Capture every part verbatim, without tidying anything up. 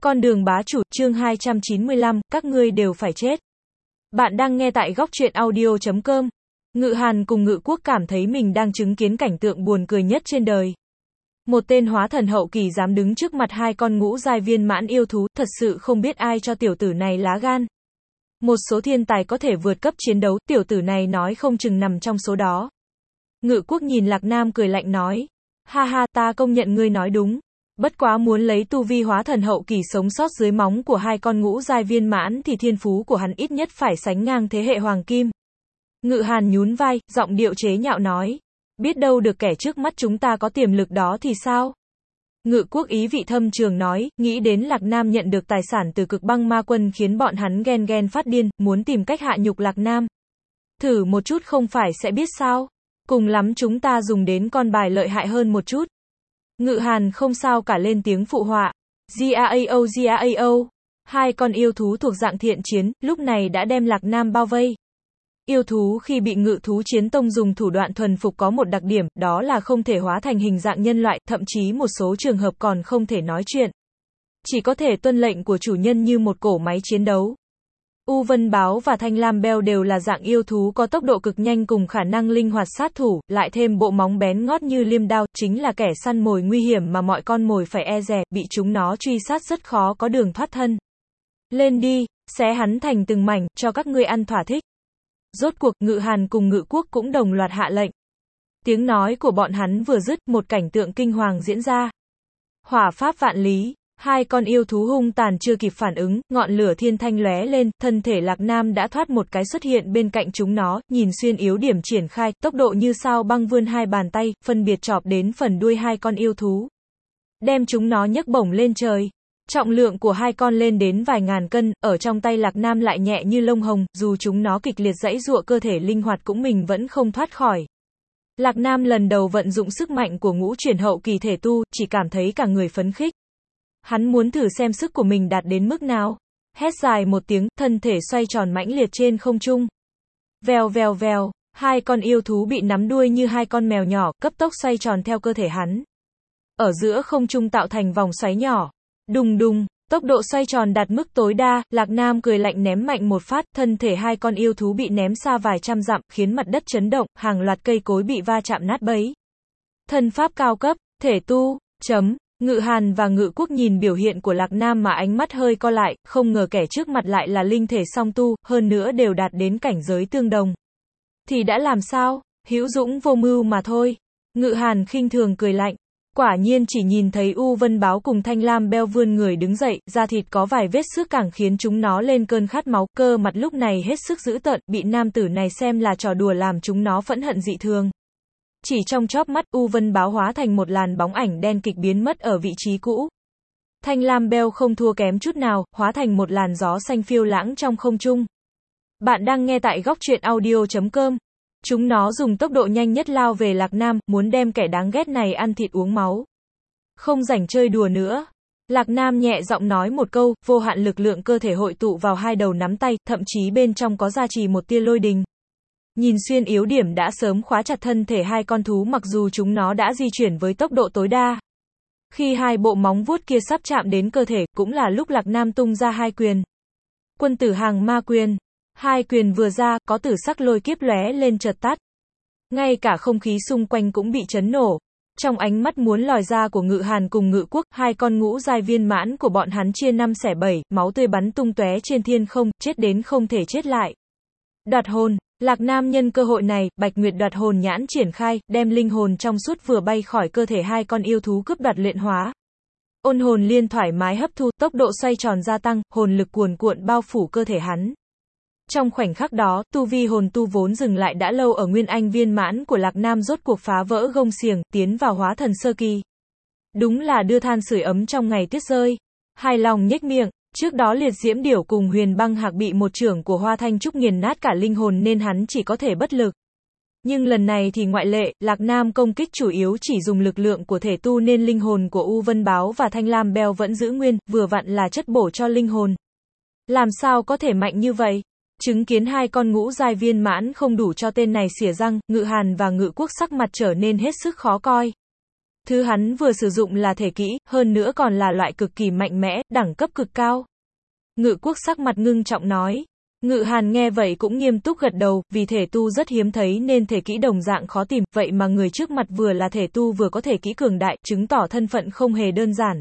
Con đường bá chủ, chương hai trăm chín mươi lăm, các ngươi đều phải chết. Bạn đang nghe tại góc truyện audio chấm com. Ngự Hàn cùng Ngự Quốc cảm thấy mình đang chứng kiến cảnh tượng buồn cười nhất trên đời. Một tên hóa thần hậu kỳ dám đứng trước mặt hai con ngũ giai viên mãn yêu thú, thật sự không biết ai cho tiểu tử này lá gan. Một số thiên tài có thể vượt cấp chiến đấu, tiểu tử này nói không chừng nằm trong số đó. Ngự Quốc nhìn Lạc Nam cười lạnh nói, ha ha, ta công nhận ngươi nói đúng. Bất quá muốn lấy tu vi hóa thần hậu kỳ sống sót dưới móng của hai con ngũ giai viên mãn thì thiên phú của hắn ít nhất phải sánh ngang thế hệ hoàng kim. Ngự Hàn nhún vai, giọng điệu chế nhạo nói, biết đâu được kẻ trước mắt chúng ta có tiềm lực đó thì sao? Ngự Quốc ý vị thâm trường nói, nghĩ đến Lạc Nam nhận được tài sản từ Cực Băng Ma Quân khiến bọn hắn ghen ghen phát điên, muốn tìm cách hạ nhục Lạc Nam. Thử một chút không phải sẽ biết sao? Cùng lắm chúng ta dùng đến con bài lợi hại hơn một chút. Ngự Hàn không sao cả lên tiếng phụ họa. Giao Giao, hai con yêu thú thuộc dạng thiện chiến, lúc này đã đem Lạc Nam bao vây. Yêu thú khi bị Ngự Thú Chiến Tông dùng thủ đoạn thuần phục có một đặc điểm, đó là không thể hóa thành hình dạng nhân loại, thậm chí một số trường hợp còn không thể nói chuyện. Chỉ có thể tuân lệnh của chủ nhân như một cỗ máy chiến đấu. U Vân Báo và Thanh Lam Beo đều là dạng yêu thú có tốc độ cực nhanh cùng khả năng linh hoạt sát thủ, lại thêm bộ móng bén ngót như liêm đao, chính là kẻ săn mồi nguy hiểm mà mọi con mồi phải e dè, bị chúng nó truy sát rất khó có đường thoát thân. Lên đi, xé hắn thành từng mảnh, cho các ngươi ăn thỏa thích. Rốt cuộc, Ngự Hàn cùng Ngự Quốc cũng đồng loạt hạ lệnh. Tiếng nói của bọn hắn vừa dứt, một cảnh tượng kinh hoàng diễn ra. Hỏa pháp vạn lý. Hai con yêu thú hung tàn chưa kịp phản ứng, ngọn lửa thiên thanh lóe lên, thân thể Lạc Nam đã thoát một cái xuất hiện bên cạnh chúng nó, nhìn xuyên yếu điểm triển khai, tốc độ như sao băng vươn hai bàn tay, phân biệt chọc đến phần đuôi hai con yêu thú. Đem chúng nó nhấc bổng lên trời. Trọng lượng của hai con lên đến vài ngàn cân, ở trong tay Lạc Nam lại nhẹ như lông hồng, dù chúng nó kịch liệt giãy giụa cơ thể linh hoạt cũng mình vẫn không thoát khỏi. Lạc Nam lần đầu vận dụng sức mạnh của ngũ chuyển hậu kỳ thể tu, chỉ cảm thấy cả người phấn khích. Hắn muốn thử xem sức của mình đạt đến mức nào. Hét dài một tiếng, thân thể xoay tròn mãnh liệt trên không trung. Vèo vèo vèo, hai con yêu thú bị nắm đuôi như hai con mèo nhỏ, cấp tốc xoay tròn theo cơ thể hắn. Ở giữa không trung tạo thành vòng xoáy nhỏ. Đùng đùng, tốc độ xoay tròn đạt mức tối đa, Lạc Nam cười lạnh ném mạnh một phát, thân thể hai con yêu thú bị ném xa vài trăm dặm, khiến mặt đất chấn động, hàng loạt cây cối bị va chạm nát bấy. Thân pháp cao cấp, thể tu, chấm. Ngự Hàn và Ngự Quốc nhìn biểu hiện của Lạc Nam mà ánh mắt hơi co lại, không ngờ kẻ trước mặt lại là linh thể song tu, hơn nữa đều đạt đến cảnh giới tương đồng. Thì đã làm sao, hữu dũng vô mưu mà thôi. Ngự Hàn khinh thường cười lạnh. Quả nhiên chỉ nhìn thấy U Vân Báo cùng Thanh Lam Beo vươn người đứng dậy, da thịt có vài vết xước càng khiến chúng nó lên cơn khát máu, cơ mặt lúc này hết sức dữ tợn, bị nam tử này xem là trò đùa làm chúng nó phẫn hận dị thường. Chỉ trong chóp mắt, U Vân Báo hóa thành một làn bóng ảnh đen kịch biến mất ở vị trí cũ. Thanh Lam Beo không thua kém chút nào, hóa thành một làn gió xanh phiêu lãng trong không trung. Bạn đang nghe tại góc truyện audio chấm com. Chúng nó dùng tốc độ nhanh nhất lao về Lạc Nam, muốn đem kẻ đáng ghét này ăn thịt uống máu. Không rảnh chơi đùa nữa. Lạc Nam nhẹ giọng nói một câu, vô hạn lực lượng cơ thể hội tụ vào hai đầu nắm tay, thậm chí bên trong có gia trì một tia lôi đình. Nhìn xuyên yếu điểm đã sớm khóa chặt thân thể hai con thú mặc dù chúng nó đã di chuyển với tốc độ tối đa. Khi hai bộ móng vuốt kia sắp chạm đến cơ thể, cũng là lúc Lạc Nam tung ra hai quyền. Quân tử hàng ma quyền. Hai quyền vừa ra, có tử sắc lôi kiếp lóe lên chợt tắt. Ngay cả không khí xung quanh cũng bị chấn nổ. Trong ánh mắt muốn lòi ra của Ngự Hàn cùng Ngự Quốc, hai con ngũ giai viên mãn của bọn hắn chia năm xẻ bảy, máu tươi bắn tung tóe trên thiên không, chết đến không thể chết lại. Đoạt hồn. Lạc Nam nhân cơ hội này, Bạch Nguyệt đoạt hồn nhãn triển khai, đem linh hồn trong suốt vừa bay khỏi cơ thể hai con yêu thú cướp đoạt luyện hóa. Ôn hồn liên thoải mái hấp thu, tốc độ xoay tròn gia tăng, hồn lực cuồn cuộn bao phủ cơ thể hắn. Trong khoảnh khắc đó, tu vi hồn tu vốn dừng lại đã lâu ở nguyên anh viên mãn của Lạc Nam rốt cuộc phá vỡ gông xiềng, tiến vào hóa thần sơ kỳ. Đúng là đưa than sưởi ấm trong ngày tuyết rơi. Hài lòng nhếch miệng. Trước đó Liệt Diễm Điểu cùng Huyền Băng Hạc bị một chưởng của Hoa Thanh Trúc nghiền nát cả linh hồn nên hắn chỉ có thể bất lực. Nhưng lần này thì ngoại lệ, Lạc Nam công kích chủ yếu chỉ dùng lực lượng của thể tu nên linh hồn của U Vân Báo và Thanh Lam Beo vẫn giữ nguyên, vừa vặn là chất bổ cho linh hồn. Làm sao có thể mạnh như vậy? Chứng kiến hai con ngũ giai viên mãn không đủ cho tên này xỉa răng, Ngự Hàn và Ngự Quốc sắc mặt trở nên hết sức khó coi. Thứ hắn vừa sử dụng là thể kỹ, hơn nữa còn là loại cực kỳ mạnh mẽ, đẳng cấp cực cao. Ngự Quốc sắc mặt ngưng trọng nói. Ngự Hàn nghe vậy cũng nghiêm túc gật đầu, vì thể tu rất hiếm thấy nên thể kỹ đồng dạng khó tìm, vậy mà người trước mặt vừa là thể tu vừa có thể kỹ cường đại, chứng tỏ thân phận không hề đơn giản.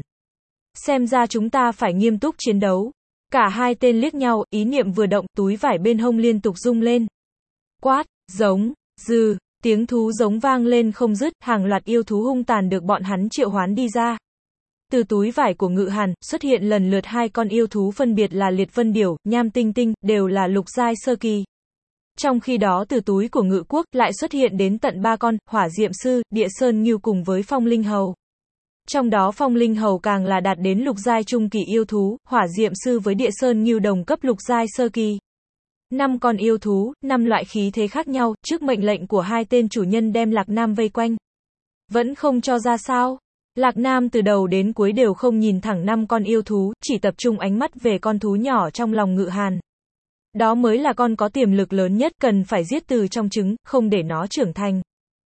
Xem ra chúng ta phải nghiêm túc chiến đấu. Cả hai tên liếc nhau, ý niệm vừa động, túi vải bên hông liên tục rung lên. Quát, giống, dừ, tiếng thú giống vang lên không dứt, hàng loạt yêu thú hung tàn được bọn hắn triệu hoán đi ra. Từ túi vải của Ngự Hàn, xuất hiện lần lượt hai con yêu thú phân biệt là Liệt Vân Điểu, Nham Tinh Tinh, đều là lục giai sơ kỳ. Trong khi đó từ túi của Ngự Quốc, lại xuất hiện đến tận ba con, Hỏa Diệm Sư, Địa Sơn Ngưu cùng với Phong Linh Hầu. Trong đó Phong Linh Hầu càng là đạt đến lục giai trung kỳ yêu thú, Hỏa Diệm Sư với Địa Sơn Ngưu đồng cấp lục giai sơ kỳ. Năm con yêu thú, năm loại khí thế khác nhau, trước mệnh lệnh của hai tên chủ nhân đem Lạc Nam vây quanh. Vẫn không cho ra sao? Lạc Nam từ đầu đến cuối đều không nhìn thẳng năm con yêu thú, chỉ tập trung ánh mắt về con thú nhỏ trong lòng Ngự Hàn. Đó mới là con có tiềm lực lớn nhất, cần phải giết từ trong trứng, không để nó trưởng thành.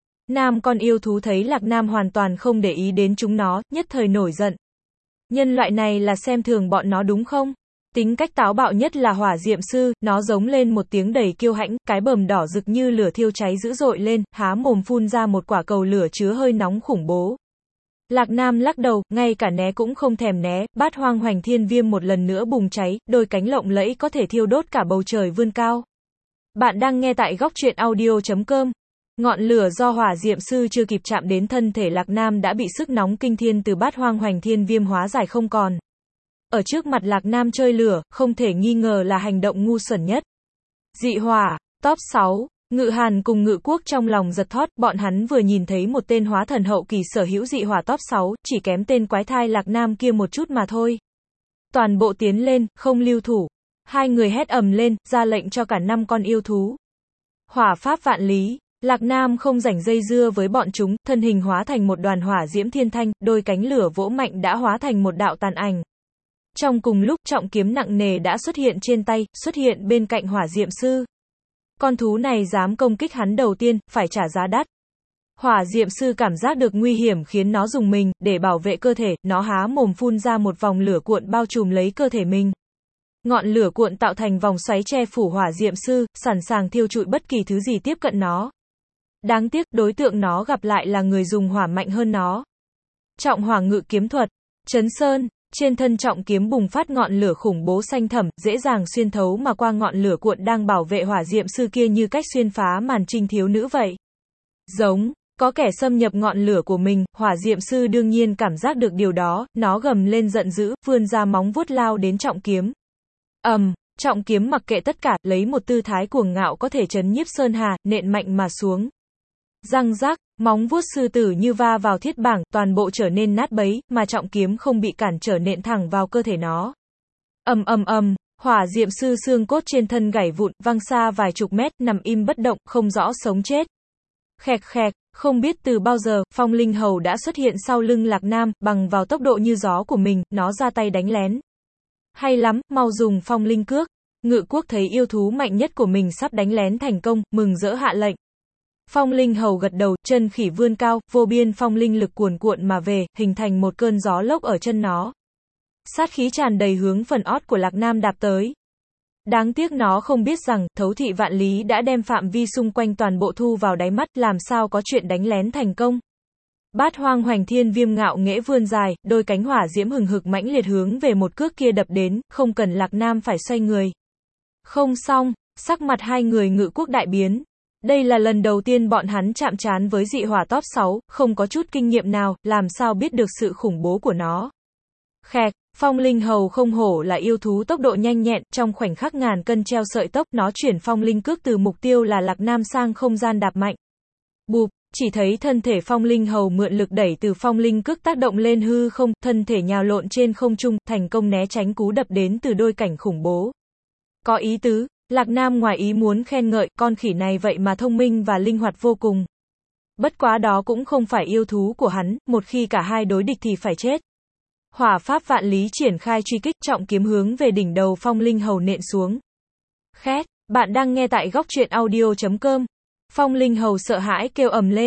Nam con yêu thú thấy Lạc Nam hoàn toàn không để ý đến chúng nó, nhất thời nổi giận. Nhân loại này là xem thường bọn nó đúng không? Tính cách táo bạo nhất là Hỏa Diệm Sư, nó giống lên một tiếng đầy kiêu hãnh, cái bờm đỏ rực như lửa thiêu cháy dữ dội lên, há mồm phun ra một quả cầu lửa chứa hơi nóng khủng bố. Lạc Nam lắc đầu, ngay cả né cũng không thèm né, Bát Hoang Hoành Thiên Viêm một lần nữa bùng cháy, đôi cánh lộng lẫy có thể thiêu đốt cả bầu trời vươn cao. Bạn đang nghe tại góc truyện audio chấm com. Ngọn lửa do Hỏa Diệm Sư chưa kịp chạm đến thân thể Lạc Nam đã bị sức nóng kinh thiên từ Bát Hoang Hoành Thiên Viêm hóa giải không còn. Ở trước mặt Lạc Nam chơi lửa, không thể nghi ngờ là hành động ngu xuẩn nhất. Dị hỏa, top sáu. Ngự Hàn cùng Ngự Quốc trong lòng giật thót, bọn hắn vừa nhìn thấy một tên hóa thần hậu kỳ sở hữu dị hỏa top sáu, chỉ kém tên quái thai Lạc Nam kia một chút mà thôi. Toàn bộ tiến lên, không lưu thủ. Hai người hét ầm lên, ra lệnh cho cả năm con yêu thú. Hỏa pháp vạn lý, Lạc Nam không rảnh dây dưa với bọn chúng, thân hình hóa thành một đoàn hỏa diễm thiên thanh, đôi cánh lửa vỗ mạnh đã hóa thành một đạo tàn ảnh. Trong cùng lúc, trọng kiếm nặng nề đã xuất hiện trên tay, xuất hiện bên cạnh Hỏa Diệm Sư. Con thú này dám công kích hắn đầu tiên, phải trả giá đắt. Hỏa Diệm Sư cảm giác được nguy hiểm khiến nó dùng mình, để bảo vệ cơ thể, nó há mồm phun ra một vòng lửa cuộn bao trùm lấy cơ thể mình. Ngọn lửa cuộn tạo thành vòng xoáy che phủ Hỏa Diệm Sư, sẵn sàng thiêu trụi bất kỳ thứ gì tiếp cận nó. Đáng tiếc, đối tượng nó gặp lại là người dùng hỏa mạnh hơn nó. Trọng Hỏa Ngự Kiếm Thuật, Chấn Sơn. Trên thân trọng kiếm bùng phát ngọn lửa khủng bố xanh thẳm, dễ dàng xuyên thấu mà qua ngọn lửa cuộn đang bảo vệ Hỏa Diệm Sư kia như cách xuyên phá màn trinh thiếu nữ vậy. Giống, có kẻ xâm nhập ngọn lửa của mình, Hỏa Diệm Sư đương nhiên cảm giác được điều đó, nó gầm lên giận dữ, vươn ra móng vuốt lao đến trọng kiếm. Ầm, um, trọng kiếm mặc kệ tất cả, lấy một tư thái cuồng ngạo có thể chấn nhiếp sơn hà, nện mạnh mà xuống. Răng rác, móng vuốt sư tử như va vào thiết bảng, toàn bộ trở nên nát bấy, mà trọng kiếm không bị cản trở nện thẳng vào cơ thể nó. Ầm ầm ầm, Hỏa Diệm Sư xương cốt trên thân gãy vụn, văng xa vài chục mét, nằm im bất động, không rõ sống chết. Khẹt khẹt, không biết từ bao giờ, Phong Linh Hầu đã xuất hiện sau lưng Lạc Nam, bằng vào tốc độ như gió của mình, nó ra tay đánh lén. Hay lắm, mau dùng Phong Linh Cước. Ngự Quốc thấy yêu thú mạnh nhất của mình sắp đánh lén thành công, mừng rỡ hạ lệnh. Phong Linh Hầu gật đầu, chân khỉ vươn cao, vô biên phong linh lực cuồn cuộn mà về, hình thành một cơn gió lốc ở chân nó. Sát khí tràn đầy hướng phần ót của Lạc Nam đạp tới. Đáng tiếc nó không biết rằng, thấu thị vạn lý đã đem phạm vi xung quanh toàn bộ thu vào đáy mắt, làm sao có chuyện đánh lén thành công. Bát Hoang Hoành Thiên Viêm ngạo nghễ vươn dài, đôi cánh hỏa diễm hừng hực mãnh liệt hướng về một cước kia đập đến, không cần Lạc Nam phải xoay người. Không xong, sắc mặt hai người Ngự Quốc đại biến. Đây là lần đầu tiên bọn hắn chạm trán với dị hỏa top sáu, không có chút kinh nghiệm nào, làm sao biết được sự khủng bố của nó. Khẹt, Phong Linh Hầu không hổ là yêu thú tốc độ nhanh nhẹn, trong khoảnh khắc ngàn cân treo sợi tóc, nó chuyển Phong Linh Cước từ mục tiêu là Lạc Nam sang không gian đạp mạnh. Bụp, chỉ thấy thân thể Phong Linh Hầu mượn lực đẩy từ Phong Linh Cước tác động lên hư không, thân thể nhào lộn trên không trung, thành công né tránh cú đập đến từ đôi cảnh khủng bố. Có ý tứ. Lạc Nam ngoài ý muốn khen ngợi, con khỉ này vậy mà thông minh và linh hoạt vô cùng. Bất quá đó cũng không phải yêu thú của hắn, một khi cả hai đối địch thì phải chết. Hỏa pháp vạn lý triển khai truy kích, trọng kiếm hướng về đỉnh đầu Phong Linh Hầu nện xuống. Khét, bạn đang nghe tại góc truyện audio chấm com. Phong Linh Hầu sợ hãi kêu ầm lên.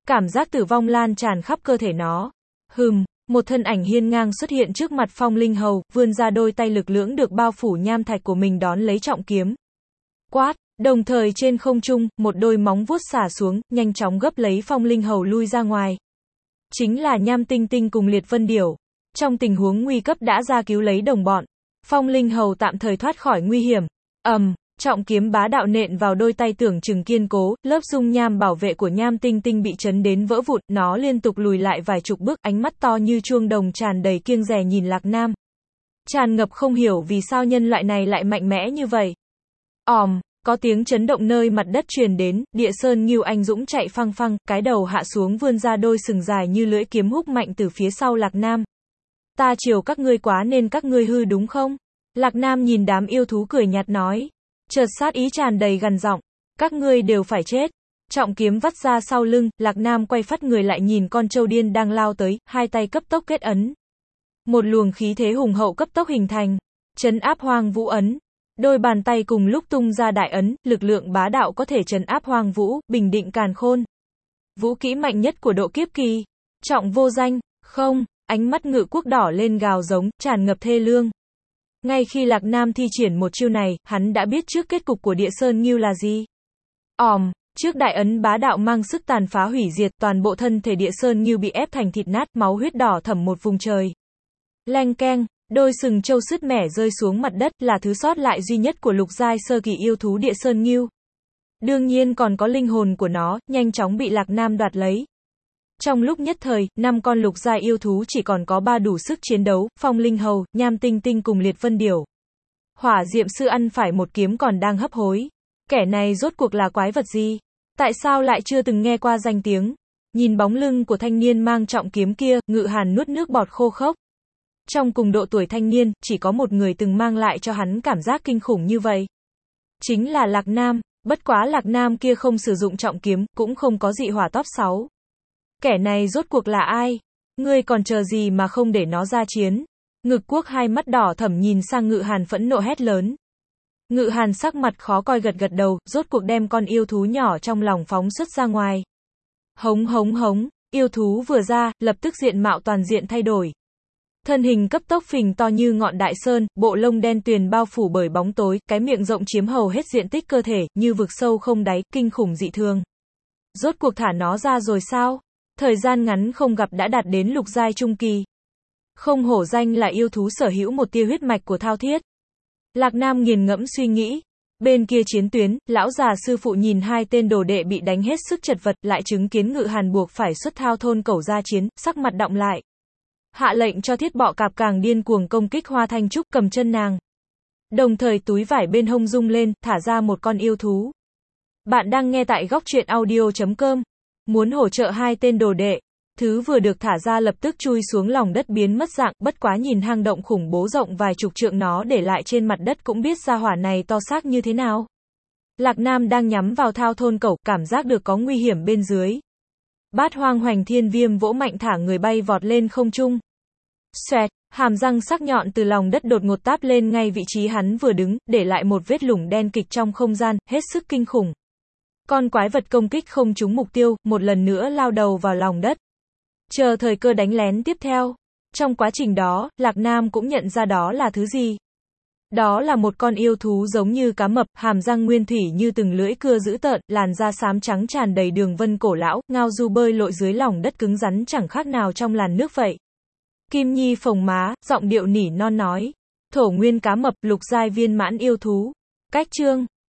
Cảm giác tử vong lan tràn khắp cơ thể nó. Hừm, một thân ảnh hiên ngang xuất hiện trước mặt Phong Linh Hầu, vươn ra đôi tay lực lưỡng được bao phủ nham thạch của mình đón lấy trọng kiếm. Quát, đồng thời trên không trung, một đôi móng vuốt xả xuống, nhanh chóng gấp lấy Phong Linh Hầu lui ra ngoài. Chính là Nham Tinh Tinh cùng Liệt Vân Điểu. Trong tình huống nguy cấp đã ra cứu lấy đồng bọn. Phong Linh Hầu tạm thời thoát khỏi nguy hiểm. ầm, um, trọng kiếm bá đạo nện vào đôi tay tưởng chừng kiên cố, lớp dung nham bảo vệ của Nham Tinh Tinh bị chấn đến vỡ vụn, nó liên tục lùi lại vài chục bước, ánh mắt to như chuông đồng tràn đầy kiêng dè nhìn Lạc Nam. Tràn ngập không hiểu vì sao nhân loại này lại mạnh mẽ như vậy. Òm, um, có tiếng chấn động nơi mặt đất truyền đến, Địa Sơn Ngưu anh dũng chạy phăng phăng, cái đầu hạ xuống vươn ra đôi sừng dài như lưỡi kiếm húc mạnh từ phía sau Lạc Nam. Ta chiều các ngươi quá nên các ngươi hư đúng không? Lạc Nam nhìn đám yêu thú cười nhạt nói. Chợt sát ý tràn đầy gằn giọng. Các ngươi đều phải chết. Trọng kiếm vắt ra sau lưng, Lạc Nam quay phắt người lại nhìn con trâu điên đang lao tới, hai tay cấp tốc kết ấn. Một luồng khí thế hùng hậu cấp tốc hình thành. Trấn áp hoang vũ ấn. Đôi bàn tay cùng lúc tung ra đại ấn, lực lượng bá đạo có thể trấn áp hoang vũ, bình định càn khôn. Vũ kỹ mạnh nhất của độ kiếp kỳ. Trọng vô danh, không, ánh mắt Ngự Quốc đỏ lên gào giống, tràn ngập thê lương. Ngay khi Lạc Nam thi triển một chiêu này, hắn đã biết trước kết cục của Địa Sơn Ngưu là gì. Òm, um, trước đại ấn bá đạo mang sức tàn phá hủy diệt, toàn bộ thân thể Địa Sơn Ngưu bị ép thành thịt nát, máu huyết đỏ thẫm một vùng trời. Leng keng, đôi sừng trâu sứt mẻ rơi xuống mặt đất, là thứ sót lại duy nhất của lục giai sơ kỳ yêu thú Địa Sơn Ngưu. Đương nhiên còn có linh hồn của nó, nhanh chóng bị Lạc Nam đoạt lấy. Trong lúc nhất thời, năm con lục giai yêu thú chỉ còn có ba đủ sức chiến đấu, Phong Linh Hầu, Nham Tinh Tinh cùng Liệt Vân Điểu. Hỏa Diệm Sư ăn phải một kiếm còn đang hấp hối. Kẻ này rốt cuộc là quái vật gì? Tại sao lại chưa từng nghe qua danh tiếng? Nhìn bóng lưng của thanh niên mang trọng kiếm kia, Ngự Hàn nuốt nước bọt khô khốc. Trong cùng độ tuổi thanh niên, chỉ có một người từng mang lại cho hắn cảm giác kinh khủng như vậy. Chính là Lạc Nam, bất quá Lạc Nam kia không sử dụng trọng kiếm, cũng không có dị hỏa top sáu. Kẻ này rốt cuộc là ai? Ngươi còn chờ gì mà không để nó ra chiến? Ngực Quốc hai mắt đỏ thẫm nhìn sang Ngự Hàn phẫn nộ hét lớn. Ngự Hàn sắc mặt khó coi gật gật đầu, rốt cuộc đem con yêu thú nhỏ trong lòng phóng xuất ra ngoài. Hống hống hống, yêu thú vừa ra, lập tức diện mạo toàn diện thay đổi. Thân hình cấp tốc phình to như ngọn đại sơn, bộ lông đen tuyền bao phủ bởi bóng tối, cái miệng rộng chiếm hầu hết diện tích cơ thể, như vực sâu không đáy, kinh khủng dị thường. Rốt cuộc thả nó ra rồi sao? Thời gian ngắn không gặp đã đạt đến lục giai trung kỳ. Không hổ danh là yêu thú sở hữu một tia huyết mạch của thao thiết. Lạc Nam nghiền ngẫm suy nghĩ. Bên kia chiến tuyến, lão già sư phụ nhìn hai tên đồ đệ bị đánh hết sức chật vật, lại chứng kiến Ngự Hàn buộc phải xuất thao thôn cẩu ra chiến, sắc mặt đọng lại. Hạ lệnh cho thiết bọ cạp càng điên cuồng công kích Hoa Thanh Trúc, cầm chân nàng. Đồng thời túi vải bên hông rung lên, thả ra một con yêu thú. Bạn đang nghe tại góc truyện audio chấm com. Muốn hỗ trợ hai tên đồ đệ. Thứ vừa được thả ra lập tức chui xuống lòng đất biến mất dạng, bất quá nhìn hang động khủng bố rộng vài chục trượng nó để lại trên mặt đất cũng biết ra hỏa này to xác như thế nào. Lạc Nam đang nhắm vào thao thôn cẩu, cảm giác được có nguy hiểm bên dưới. Bát Hoang Hoành Thiên Viêm vỗ mạnh thả người bay vọt lên không trung. Xoẹt, hàm răng sắc nhọn từ lòng đất đột ngột táp lên ngay vị trí hắn vừa đứng, để lại một vết lủng đen kịch trong không gian, hết sức kinh khủng. Con quái vật công kích không trúng mục tiêu, một lần nữa lao đầu vào lòng đất. Chờ thời cơ đánh lén tiếp theo. Trong quá trình đó, Lạc Nam cũng nhận ra đó là thứ gì. Đó là một con yêu thú giống như cá mập, hàm răng nguyên thủy như từng lưỡi cưa dữ tợn, làn da xám trắng tràn đầy đường vân cổ lão, ngao du bơi lội dưới lòng đất cứng rắn chẳng khác nào trong làn nước vậy. Kim Nhi phồng má, giọng điệu nỉ non nói. Thổ nguyên cá mập, lục giai viên mãn yêu thú. Cách chương.